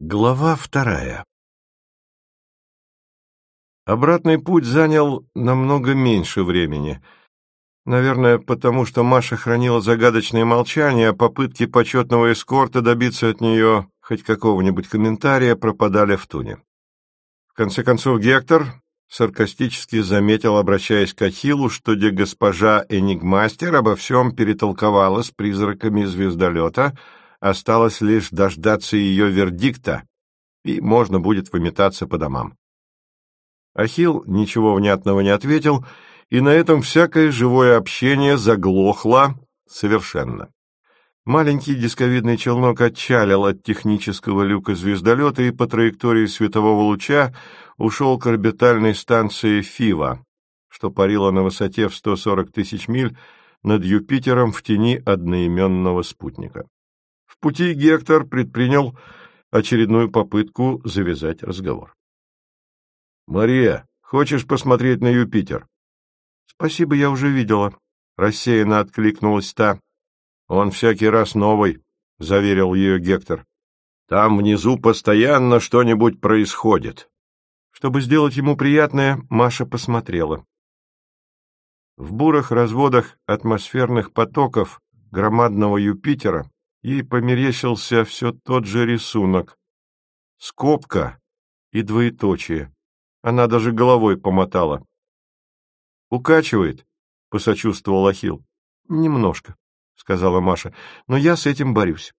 Глава 2. Обратный путь занял намного меньше времени. Наверное, потому что Маша хранила загадочное молчание, а попытки почетного эскорта добиться от нее хоть какого-нибудь комментария пропадали в туне. В конце концов, Гектор саркастически заметил, обращаясь к Ахиллу, что госпожа Энигмастер обо всем перетолковала с призраками звездолета, осталось лишь дождаться ее вердикта, и можно будет выметаться по домам. Ахилл ничего внятного не ответил, и на этом всякое живое общение заглохло совершенно. Маленький дисковидный челнок отчалил от технического люка звездолета и по траектории светового луча ушел к орбитальной станции Фива, что парила на высоте в 140 тысяч миль над Юпитером в тени одноименного спутника. В пути Гектор предпринял очередную попытку завязать разговор. «Мария, хочешь посмотреть на Юпитер?» «Спасибо, я уже видела», — рассеянно откликнулась та. «Он всякий раз новый», — заверил ее Гектор. «Там внизу постоянно что-нибудь происходит». Чтобы сделать ему приятное, Маша посмотрела. В бурых разводах атмосферных потоков громадного Юпитера ей померещился все тот же рисунок. Скобка и двоеточие. Она даже головой помотала. «Укачивает?» — посочувствовал Ахилл. «Немножко», — сказала Маша, — «но я с этим борюсь».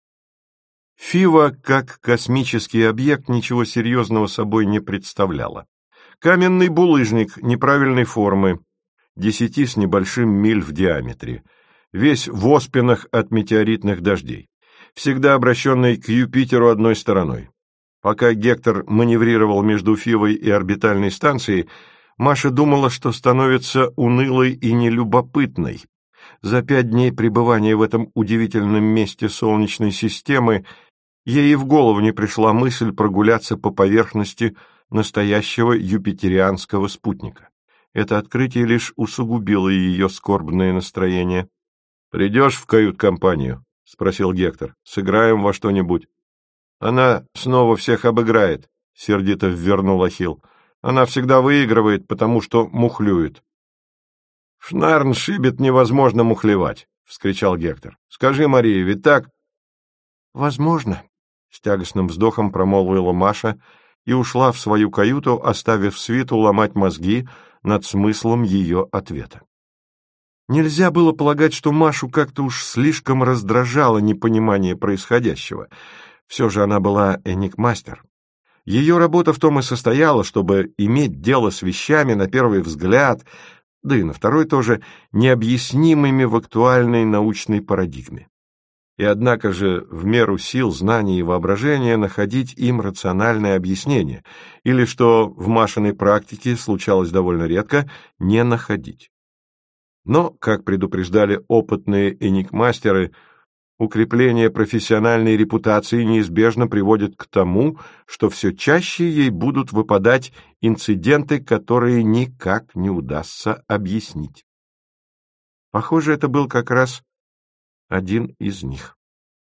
Фива, как космический объект, ничего серьезного собой не представляла. Каменный булыжник неправильной формы, 10 с небольшим миль в диаметре, весь в оспинах от метеоритных дождей, всегда обращенный к Юпитеру одной стороной. Пока Гектор маневрировал между Фивой и орбитальной станцией, Маша думала, что становится унылой и нелюбопытной. За 5 дней пребывания в этом удивительном месте Солнечной системы ей и в голову не пришла мысль прогуляться по поверхности настоящего юпитерианского спутника. Это открытие лишь усугубило ее скорбное настроение. «Придешь в кают-компанию?» — спросил Гектор. «Сыграем во что-нибудь». «Она снова всех обыграет», — сердито ввернул Ахилл. «Она всегда выигрывает, потому что мухлюет». «В Шнарншибет невозможно мухлевать», — вскричал Гектор. «Скажи, Мария, ведь так?» «Возможно», — с тягостным вздохом промолвила Маша и ушла в свою каюту, оставив свиту ломать мозги над смыслом ее ответа. Нельзя было полагать, что Машу как-то уж слишком раздражало непонимание происходящего. Все же она была энигмастер. Ее работа в том и состояла, чтобы иметь дело с вещами на первый взгляд, да и на второй тоже, необъяснимыми в актуальной научной парадигме. И однако же в меру сил, знаний и воображения находить им рациональное объяснение, или, что в Машиной практике случалось довольно редко, не находить. Но, как предупреждали опытные энигмастеры, укрепление профессиональной репутации неизбежно приводит к тому, что все чаще ей будут выпадать инциденты, которые никак не удастся объяснить. Похоже, это был как раз один из них.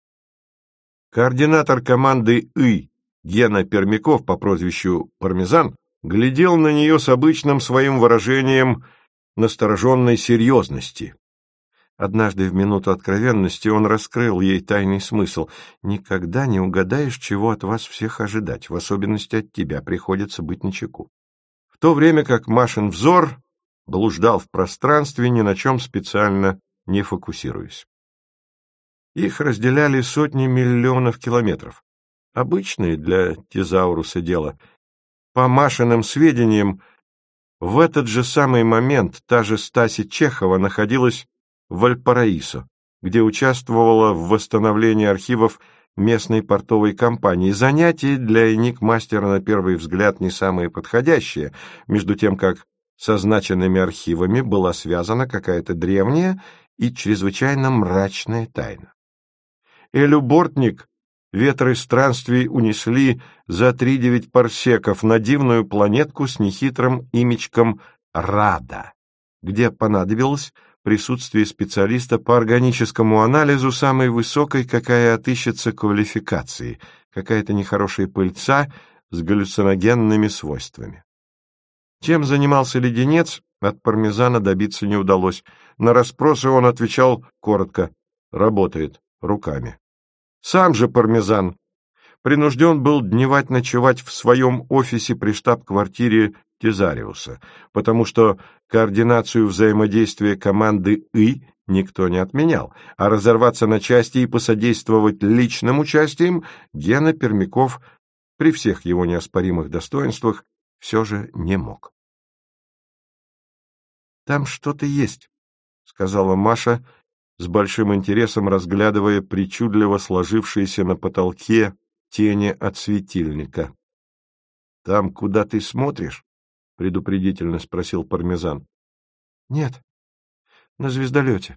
Координатор команды «И» Гена Пермяков по прозвищу Пармезан глядел на нее с обычным своим выражением настороженной серьезности. Однажды в минуту откровенности он раскрыл ей тайный смысл. «Никогда не угадаешь, чего от вас всех ожидать, в особенности от тебя, приходится быть начеку». В то время как Машин взор блуждал в пространстве, ни на чем специально не фокусируясь. Их разделяли сотни миллионов километров. Обычное для тезауруса дело. По Машиным сведениям, в этот же самый момент та же Стася Чехова находилась в Вальпараисо, где участвовала в восстановлении архивов местной портовой компании. Занятие для энигмастера на первый взгляд не самое подходящее, между тем как с означенными архивами была связана какая-то древняя и чрезвычайно мрачная тайна. Элю Бортник ветры странствий унесли за 3-9 парсеков на дивную планетку с нехитрым имечком Рада, где понадобилось присутствие специалиста по органическому анализу самой высокой, какая отыщется квалификации, какая-то нехорошая пыльца с галлюциногенными свойствами. Чем занимался леденец, от пармезана добиться не удалось. На расспросы он отвечал коротко: работает руками. Сам же пармезан принужден был дневать-ночевать в своем офисе при штаб-квартире Тезариуса, потому что координацию взаимодействия команды «И» никто не отменял, а разорваться на части и посодействовать личным участием Гена Пермяков при всех его неоспоримых достоинствах все же не мог. «Там что-то есть», — сказала Маша, с большим интересом разглядывая причудливо сложившиеся на потолке тени от светильника. — Там, куда ты смотришь? — предупредительно спросил пармезан. — Нет, на звездолете.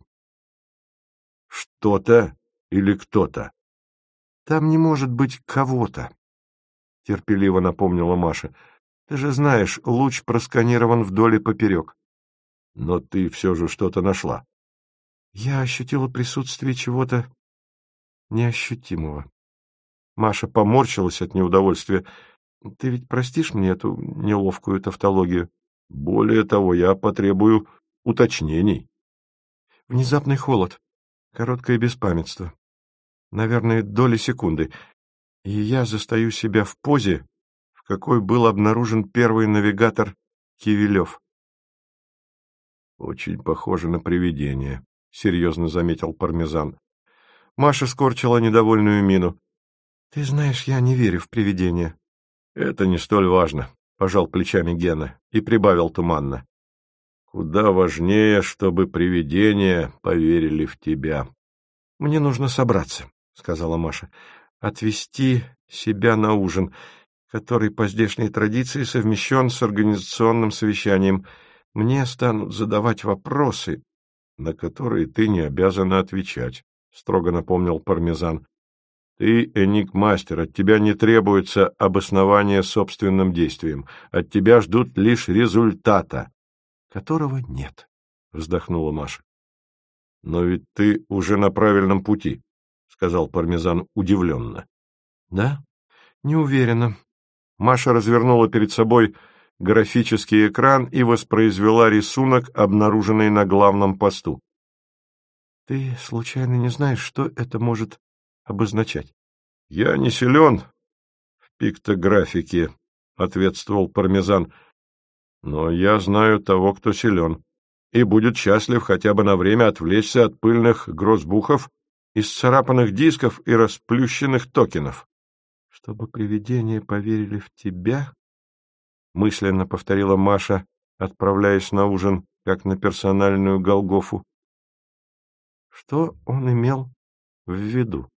— Что-то или кто-то? — Там не может быть кого-то, — терпеливо напомнила Маша. — Ты же знаешь, луч просканирован вдоль и поперек. — Но ты все же что-то нашла. Я ощутила присутствие чего-то неощутимого. Маша поморщилась от неудовольствия. Ты ведь простишь мне эту неловкую тавтологию? Более того, я потребую уточнений. Внезапный холод, короткое беспамятство. Наверное, доли секунды. И я застаю себя в позе, в какой был обнаружен первый навигатор Кивилев. Очень похоже на привидение, — серьезно заметил пармезан. Маша скорчила недовольную мину. — Ты знаешь, я не верю в привидения. — Это не столь важно, — пожал плечами Гена и прибавил туманно. — Куда важнее, чтобы привидения поверили в тебя. — Мне нужно собраться, — сказала Маша, — отвезти себя на ужин, который по здешней традиции совмещен с организационным совещанием. Мне станут задавать вопросы, на которые ты не обязана отвечать, — строго напомнил пармезан. — Ты энигмастер, от тебя не требуется обоснование собственным действием. От тебя ждут лишь результата, которого нет, — вздохнула Маша. — Но ведь ты уже на правильном пути, — сказал пармезан удивленно. — Да? Не уверена. Маша развернула перед собой графический экран и воспроизвела рисунок, обнаруженный на главном посту. — Ты случайно не знаешь, что это может обозначать? — Я не силен в пиктографике, — ответствовал пармезан, — но я знаю того, кто силен, и будет счастлив хотя бы на время отвлечься от пыльных грозбухов, исцарапанных дисков и расплющенных токенов. — Чтобы привидения поверили в тебя, — мысленно повторила Маша, отправляясь на ужин, как на персональную Голгофу. Что он имел в виду?